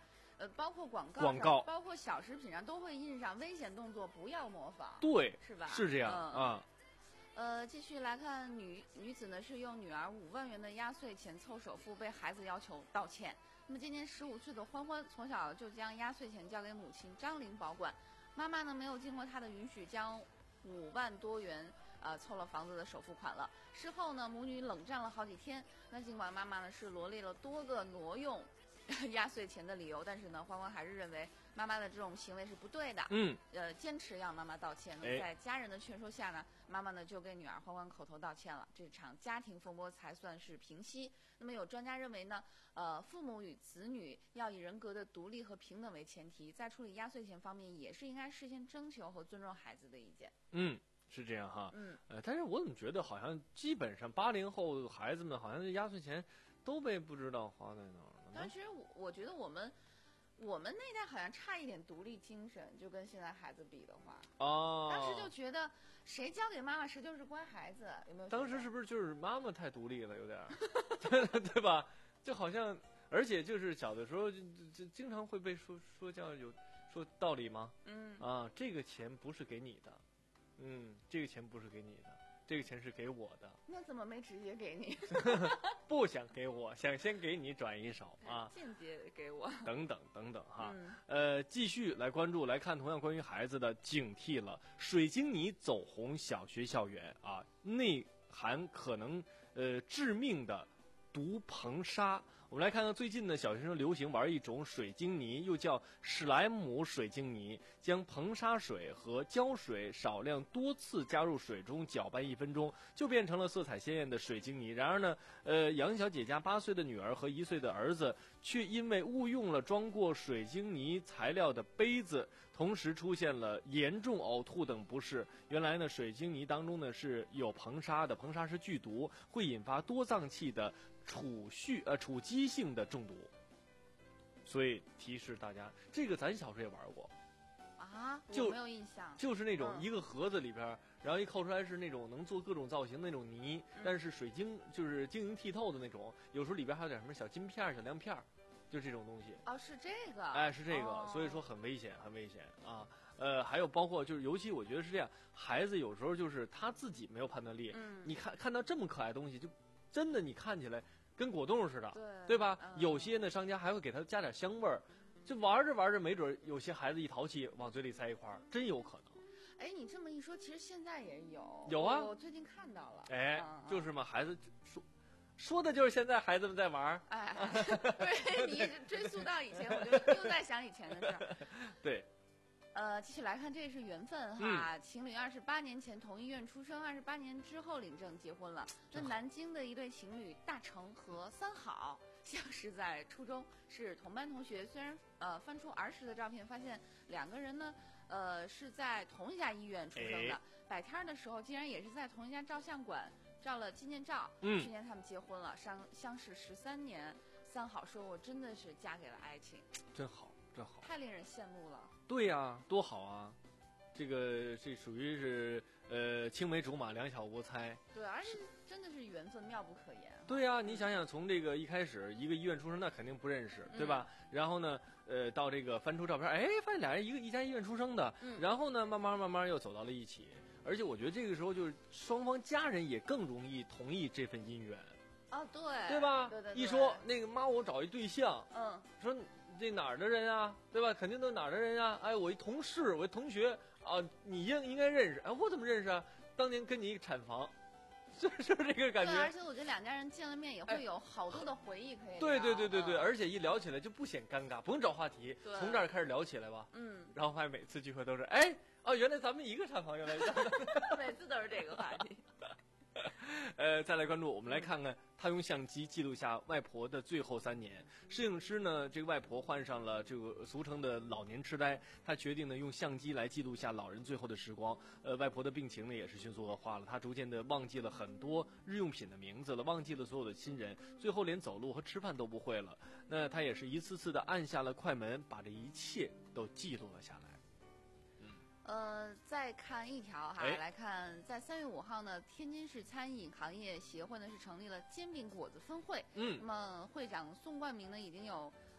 呃，包括广告广告包括小食品上都会印上危险动作不要模仿， 对， 是吧？ 是这样、 嗯、 啊。 呃，继续来看女女子呢是用女儿五万元的压岁钱凑首付，被孩子要求道歉。那么今年十五岁的欢欢从小就将压岁钱交给母亲张玲保管，妈妈呢没有经过她的允许将五万多元呃凑了房子的首付款了。事后呢母女冷战了好几天，那尽管妈妈呢是罗列了多个挪用压岁钱的理由，但是呢欢欢还是认为妈妈的这种行为是不对的， 嗯， 呃，坚持让妈妈道歉。那么在家人的劝说下呢，妈妈呢就给女儿欢欢口头道歉了，这场家庭风波才算是平息。那么有专家认为呢，呃，父母与子女要以人格的独立和平等为前提，在处理压岁钱方面也是应该事先征求和尊重孩子的意见。 嗯，是这样哈， 嗯， 呃，但是我怎么觉得好像基本上八零后孩子们好像这压岁钱都被不知道花在哪儿了。 但其实我我觉得我们。我们那代好像差一点独立精神，就跟现在孩子比的话， 哦， 当时就觉得谁交给妈妈谁就是乖孩子，有没有？ 当时是不是就是妈妈太独立了，有点儿，对对吧？就好像，而且就是小的时候就就经常会被说说教有说道理吗？ 嗯啊，这个钱不是给你的，嗯，这个钱不是给你的，这个钱是给我的。 那怎么没直接给你？ 不想给我，想先给你转一手啊， 间接给我， 等等等等哈， 嗯、 呃，继续来关注来看，同样关于孩子的警惕了，水晶泥走红小学校园啊，内含可能呃致命的毒硼砂。我们来看看最近呢，小学生流行玩一种水晶泥，又叫史莱姆水晶泥，将硼砂水和胶水少量多次加入水中搅拌一分钟，就变成了色彩鲜艳的水晶泥。然而呢，呃，杨小姐家八岁的女儿和一岁的儿子却因为误用了装过水晶泥材料的杯子，同时出现了严重呕吐等不适。原来呢，水晶泥当中呢是有硼砂的，硼砂是剧毒，会引发多脏器的储蓄呃储积性的中毒。所以提示大家，这个咱小时候也玩过啊， 就我没有印象， 就是那种嗯一个盒子里边，然后一扣出来是那种能做各种造型的那种泥， 嗯但是水晶就是晶莹剔透的那种，有时候里边还有点什么小金片、小亮片，就这种东西。 哦，是这个， 哎，是这个， 哦、 所以说很危险，很危险啊。呃，还有包括就是，尤其我觉得是这样，孩子有时候就是他自己没有判断力， 嗯， 你看看到这么可爱的东西，就真的你看起来跟果冻似的， 对， 对吧？ 嗯、 有些呢商家还会给他加点香味儿，就玩着玩着，没准有些孩子一淘气往嘴里塞一块儿，真有可能。 哎，你这么一说，其实现在也有， 有啊， 我最近看到了， 哎， 嗯、 就是嘛，孩子说。说的就是现在孩子们在玩儿， 哎，对，你一直追溯到以前，我就又在想以前的事儿。 对， 呃，继续来看，这是缘分哈，嗯、情侣二十八年前同医院出生，二十八年之后领证结婚了。那南京的一对情侣大成和三好相识在初中，是同班同学。虽然呃翻出儿时的照片，发现两个人呢，呃是在同一家医院出生的，哎、摆摊的时候竟然也是在同一家照相馆照了纪念照。 嗯， 去年他们结婚了，相相识十三年。三好说：“我真的是嫁给了爱情， 真好，真好， 太令人羡慕了。” 对呀、啊，多好啊！这个这属于是呃青梅竹马，两小无猜。 对，而且真的是缘分妙不可言。 对呀、啊，你想想，从这个一开始一个医院出生，那肯定不认识，对吧？嗯、然后呢，呃，到这个翻出照片，哎，发现俩人一个一家医院出生的， 嗯、 然后呢，慢慢慢慢又走到了一起。而且我觉得这个时候就是双方家人也更容易同意这份姻缘。 哦，对， 对吧？ 对对对， 一说那个妈，我找一对象， 嗯， 说这哪儿的人啊，对吧？肯定都是哪儿的人啊。哎，我一同事，我一同学啊，你应应该认识。哎，我怎么认识啊？当年跟你一个产房，是是不是这个感觉？ 对，而且我觉得两家人见了面也会有好多的回忆可以聊。 对对对对对， 嗯、 而且一聊起来就不显尴尬，不用找话题，从这儿开始聊起来吧。 嗯， 然后发现每次聚会都是，哎，哦，原来咱们一个产房，原来每次都是这个话题。 呃，再来关注，我们来看看他用相机记录下外婆的最后三年。摄影师呢，这个外婆患上了这个俗称的老年痴呆，他决定呢用相机来记录下老人最后的时光。呃，外婆的病情呢也是迅速恶化了，她逐渐的忘记了很多日用品的名字了，忘记了所有的亲人，最后连走路和吃饭都不会了。那他也是一次次的按下了快门，把这一切都记录了下来。 呃，再看一条哈， 哎、 来看在三月五号呢，天津市餐饮行业协会呢是成立了煎饼果子分会。 嗯， 那么会长宋冠明呢已经有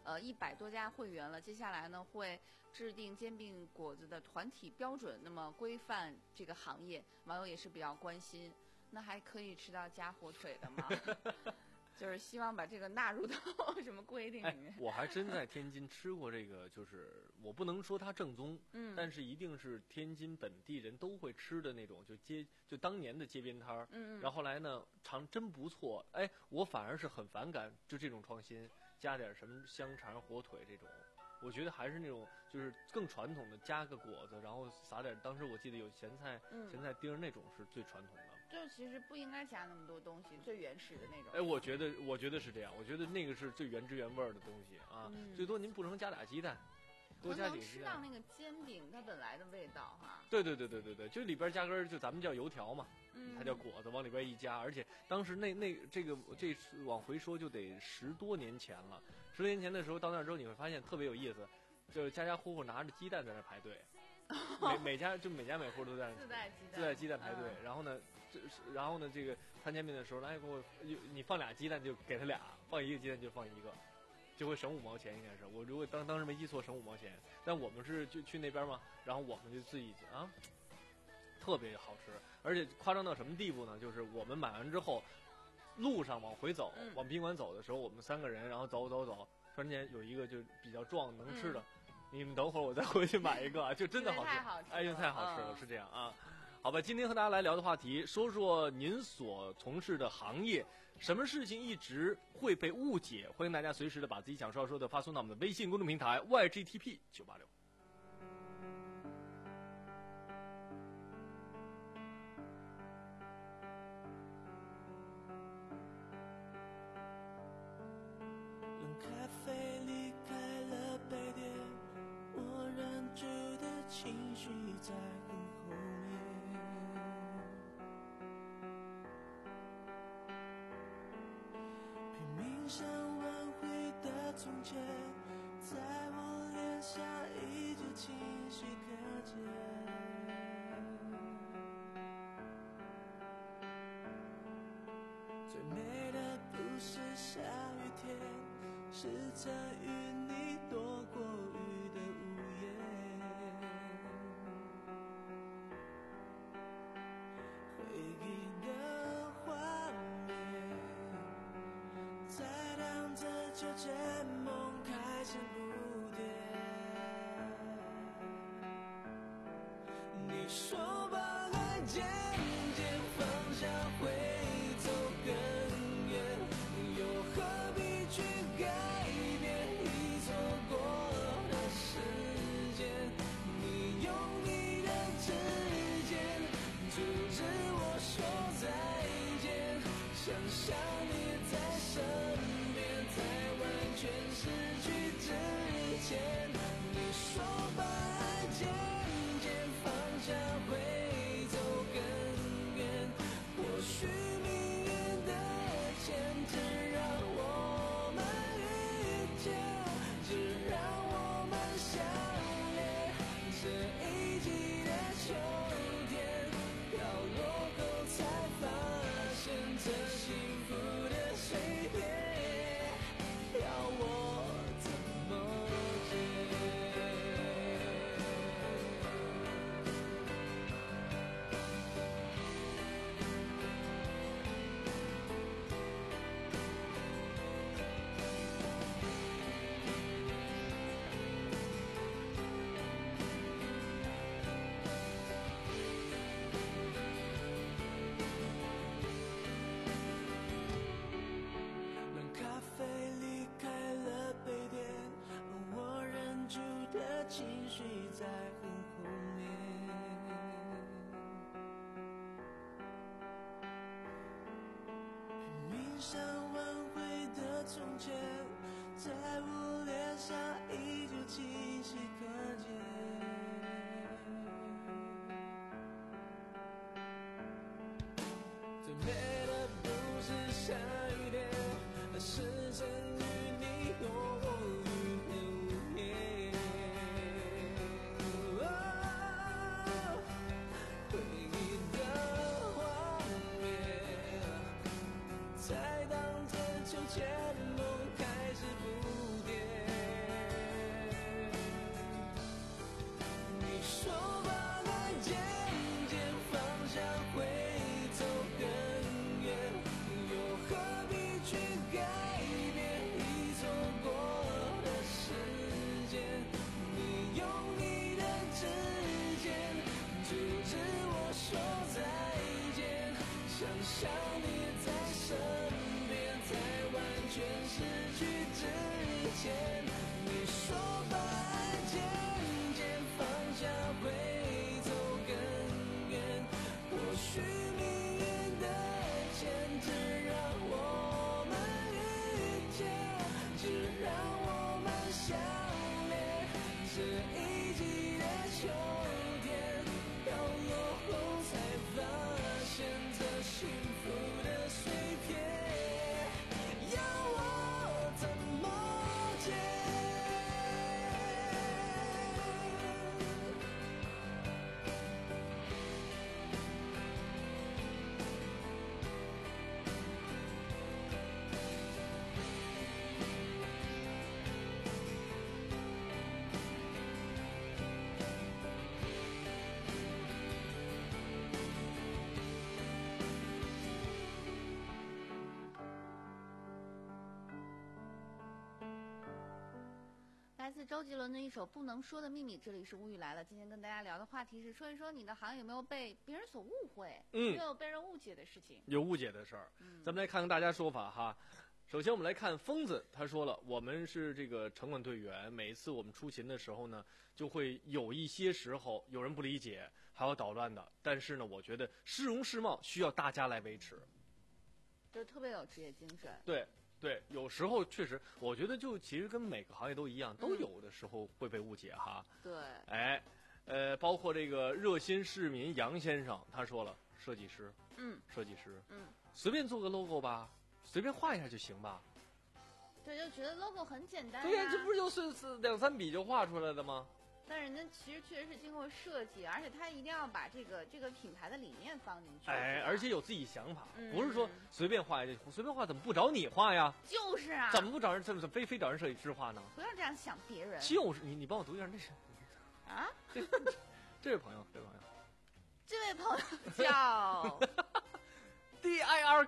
呃一百多家会员了。接下来呢，会制定煎饼果子的团体标准，那么规范这个行业，网友也是比较关心。那还可以吃到加火腿的吗？就是希望把这个纳入到什么规定里面。 哎、我还真在天津吃过这个，就是我不能说它正宗， 嗯， 但是一定是天津本地人都会吃的那种，就街就当年的街边摊儿。 嗯嗯。 然后后来呢，尝真不错。哎，我反而是很反感就这种创新，加点什么香肠、火腿这种。我觉得还是那种就是更传统的，加个果子，然后撒点，当时我记得有咸菜、 嗯、 咸菜丁那种是最传统的。 就其实不应该加那么多东西，最原始的那种。 哎，我觉得我觉得是这样，我觉得那个是最原汁原味的东西啊。 嗯、 最多您不能加俩鸡蛋，多加几个鸡蛋。 能吃到那个煎饼它本来的味道哈。 对对对对对对，就里边加根就咱们叫油条嘛， 嗯、 它叫果子，往里边一加，而且当时那那这个这往回说就得十多年前了。十多年前的时候到那之后，你会发现特别有意思。就是家家户户拿着鸡蛋在那排队，每每家就每家每户都在自带鸡蛋， 自带鸡蛋排队。 嗯、 然后呢，这然后呢，这个摊煎饼的时候，来给我你放俩鸡蛋就给他俩，放一个鸡蛋就放一个，就会省五毛钱，应该是我如果当当时没记错省五毛钱。但我们是就去那边嘛，然后我们就自己啊，特别好吃，而且夸张到什么地步呢？就是我们买完之后，路上往回走， 嗯、 往宾馆走的时候，我们三个人，然后走走走。突然间有一个就比较壮能吃的，嗯、你们等会儿我再回去买一个，就真的好吃，哎，因为太好吃了，嗯、是这样啊。好吧，今天和大家来聊的话题，说说您所从事的行业，什么事情一直会被误解？欢迎大家随时的把自己想说要说的发送到我们的微信公众平台 Y G T P 九八六。 咖啡离开了杯垫，我忍住的情绪在很后面。拼命想挽回的从前，在我脸上依旧清晰可见。最美的不是下雨天，是曾与你躲过雨的午夜。回忆的画面在荡着秋千，梦开始不跌。你说把爱渐渐放下会走更远，又何必去改变已错过的时间？你用你的指尖阻止我说再见，想象你在身边，在完全失去之前。你说把爱渐渐放下会走更远，或许命运的牵制让我们遇见，只让我们相恋。这一季的秋天飘落后才发现，这幸福的碎片要我怎么接？让咖啡离开了杯垫，我忍住的情绪在很后面。拼命想挽回的从前，在我脸上依旧清晰可见。最美的不是下雨天，而是曾与你躲过雨的午夜。哦，回忆的画面在荡着秋千，梦开始不跌。 自周杰伦的一首《不能说的秘密》。这里是无语来了，今天跟大家聊的话题是说一说你的行业有没有被别人所误会， 嗯， 有没有被人误解的事情， 有误解的事儿。 嗯， 咱们来看看大家说法哈。首先我们来看疯子，他说了，我们是这个城管队员，每一次我们出勤的时候呢，就会有一些时候有人不理解，还有捣乱的。但是呢，我觉得市容市貌需要大家来维持， 就特别有职业精神。 对对，有时候确实，我觉得就其实跟每个行业都一样，都有的时候会被误解哈。 对， 哎，呃，包括这个热心市民杨先生，他说了，设计师， 嗯， 设计师， 嗯， 随便做个 logo 吧。随便画一下就行吧， 对，就觉得 logo 很简单、啊。 对呀、啊，这不是就是两三笔就画出来的吗？ 但人家其实确实是经过设计，而且他一定要把这个这个品牌的理念放进去。 哎，而且有自己想法， 嗯、 不是说随便画一下，随便画怎么不找你画呀？ 就是啊， 怎么不找人？怎么非非找人设计师画呢？ 不要这样想别人。 就是你，你帮我读一下那是啊？ 这这位朋友，这位朋友， 这位朋友叫 D I R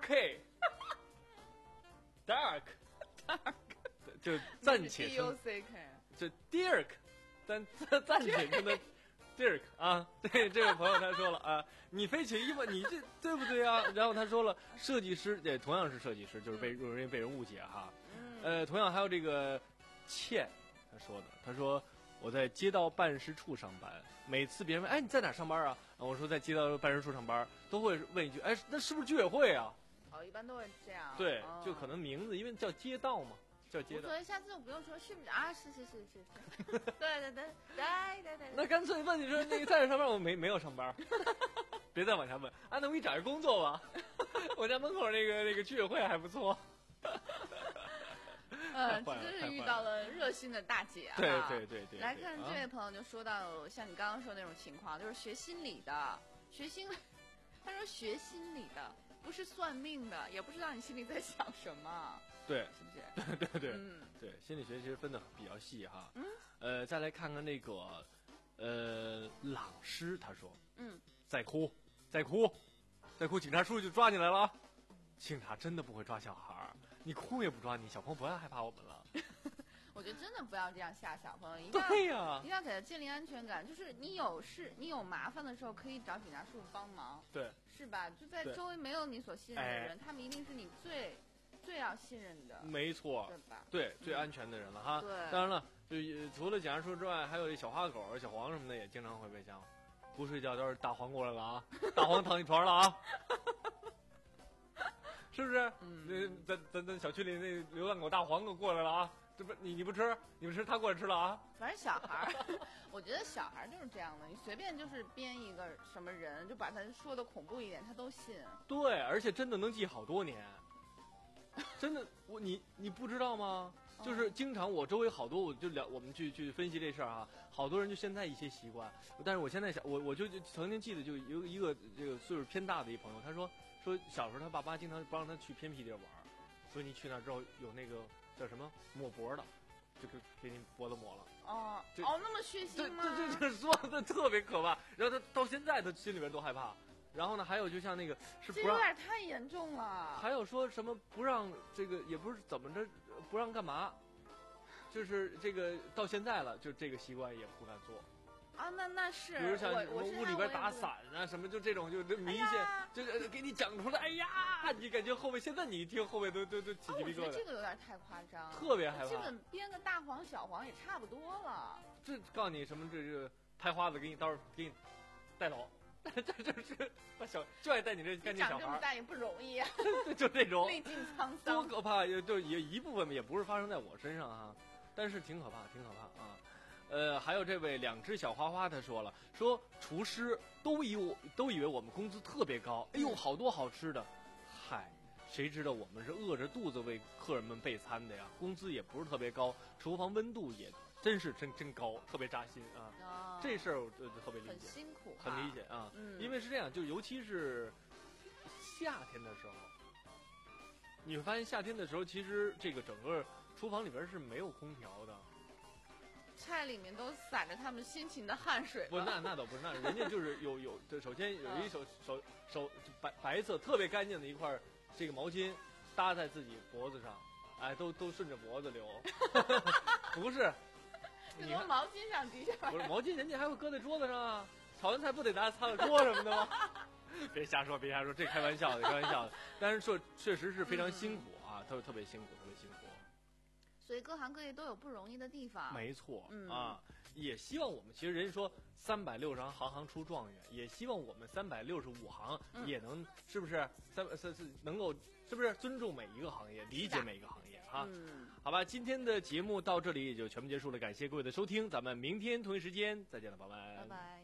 K。Dark， Dark， 就暂且称，就 Dirk， 但暂且称的 Dirk 啊。对，这位朋友他说了啊，你非请一问，你这对不对啊？然后他说了，设计师也同样是设计师，就是被容易被人误解哈。呃，同样还有这个倩，他说的，他说我在街道办事处上班，每次别人问，哎你在哪上班啊？我说在街道办事处上班，都会问一句，哎那是不是居委会啊？ 哦，一般都会这样。 对， 哦、 就可能名字，因为叫街道嘛，叫街道。 所以下次我不用说是不是啊？是是是是是。对对对对对对。 那干脆问你说那个在这上班，我没没有上班，别再往下问。啊，那我给你找一工作吧。我家门口那个那个居委会还不错。 呃，真是遇到了热心的大姐啊！ 对对对对。 来看这位朋友就说到，像你刚刚说的那种情况，就是学心理的，学心，他说学心理的。不是算命的，也不知道你心里在想什么， 对， 是不是？ 对对对， 嗯， 对，心理学其实分得比较细哈。 嗯， 呃，再来看看那个，呃，朗诗他说， 嗯， 再哭，再哭，再哭，警察叔叔就抓你来了。警察真的不会抓小孩儿，你哭也不抓你，小朋友不要害怕我们了。 我觉得真的不要这样吓小朋友，一定要对呀、啊， 一定要给他建立安全感。就是你有事、你有麻烦的时候，可以找警察叔叔帮忙， 对， 是吧？就在周围没有你所信任的人，他们一定是你最最要信任的， 没错， 对吧？ 对，最安全的人了哈。 对， 当然了，就除了警察叔叔之外，还有这小花狗、小黄什么的，也经常会被讲。不睡觉都是大黄过来了啊，大黄躺你床了啊。是不是？嗯，咱咱咱小区里那流浪狗大黄狗过来了啊！这不你你不吃，你不吃，他过来吃了啊！ 反正小孩儿，我觉得小孩就是这样的，你随便就是编一个什么人，就把他说的恐怖一点，他都信。 对，而且真的能记好多年。真的，我你你不知道吗？就是经常我周围好多，我就聊，我们去去分析这事儿啊，好多人就现在一些习惯，但是我现在想，我我就就曾经记得，就有一个这个岁数偏大的一朋友，他说说小时候他爸妈经常不让他去偏僻地儿玩，说你去那之后有那个叫什么抹脖的，就给给你脖子抹了。 哦哦，那么血腥吗？ 这这这说的特别可怕，然后他到现在他心里边都害怕。然后呢，还有就像那个是不让， 这有点太严重了。 还有说什么不让这个，也不是怎么着，不让干嘛，就是这个到现在了，就这个习惯也不敢做。 啊，那那是。 比如像什么屋里边打伞啊，什么就这种，就就明显，哎、就是给你讲出来，哎呀，你感觉后背，现在你一听后背都都都起鸡皮疙瘩。 我觉得这个有点太夸张， 特别害怕。 基本编个大黄小黄也差不多了。 这告诉你什么？这这拍花子给你到时候给你带走。这就是把小就爱带你这干净小孩， 长这么大也不容易啊！ 就这种历尽沧桑， 多可怕！就也一部分也不是发生在我身上啊，但是挺可怕，挺可怕啊。呃，还有这位两只小花花，他说了，说厨师都以我都以为我们工资特别高，哎呦，好多好吃的，嗨，谁知道我们是饿着肚子为客人们备餐的呀，工资也不是特别高，厨房温度也真是真真高，特别扎心啊！ 哦、 这事儿我就特别理解， 很辛苦、啊， 很理解啊。 嗯， 因为是这样，就尤其是夏天的时候，你会发现夏天的时候，其实这个整个厨房里边是没有空调的， 菜里面都洒着他们辛勤的汗水。 不，那那倒不是，那人家就是有有，这首先有一手手手白白色特别干净的一块这个毛巾搭在自己脖子上，哎，都都顺着脖子流，不是。 你看毛巾上滴下来。 不是毛巾，人家还会搁在桌子上啊。炒完菜不得拿擦了桌什么的吗？别瞎说，别瞎说，这开玩笑的，开玩笑的。但是说确实是非常辛苦啊，特、嗯、特别辛苦，特别辛苦。 所以各行各业都有不容易的地方。 没错、 嗯、 啊，也希望我们其实人家说三百六十行，行行出状元，也希望我们三百六十五行也能、嗯、是不是三三是能够是不是尊重每一个行业，理解每一个行业哈、 嗯。 好吧，今天的节目到这里也就全部结束了，感谢各位的收听，咱们明天同一时间再见了，宝贝， 拜拜。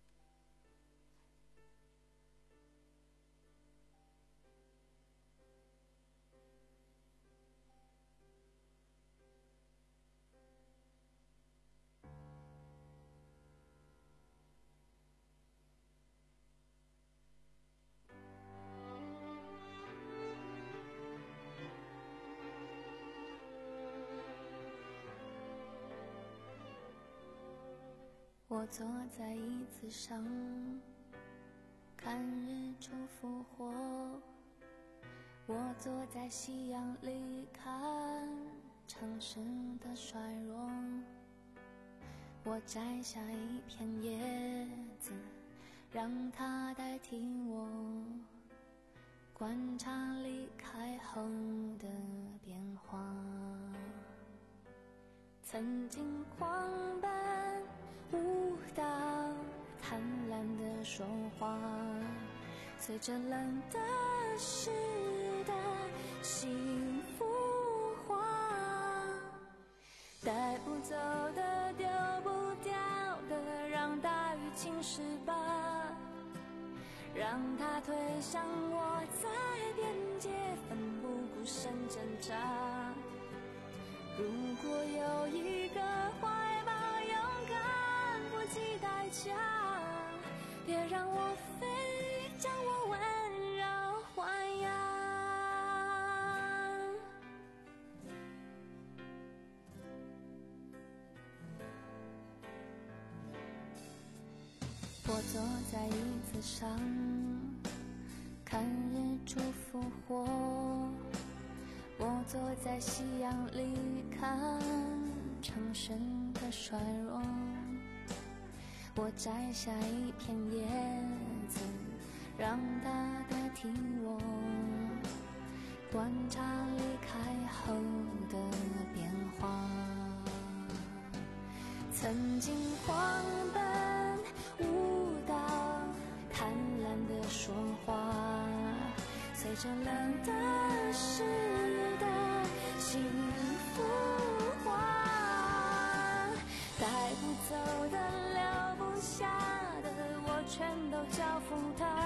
我坐在椅子上，看日出复活。我坐在夕阳里，看城市的衰弱。我摘下一片叶子，让它代替我，观察离开后的变化。曾经狂奔舞蹈，贪婪的说话，随着冷的湿的幸福化，带不走的丢不掉的，让大雨侵蚀吧，让它推向我，在边界奋不顾身挣扎。如果有一个怀抱，勇敢不计代价，别让我飞，将我温柔豢养。我坐在椅子上，看日出复活。我坐在夕阳里，看城市的衰弱。我摘下一片叶子，让它代替我，观察离开后的变化。曾经狂奔舞蹈，贪婪的说话，随着冷的湿的幸福化，带不走的留不下的，我全都交付它，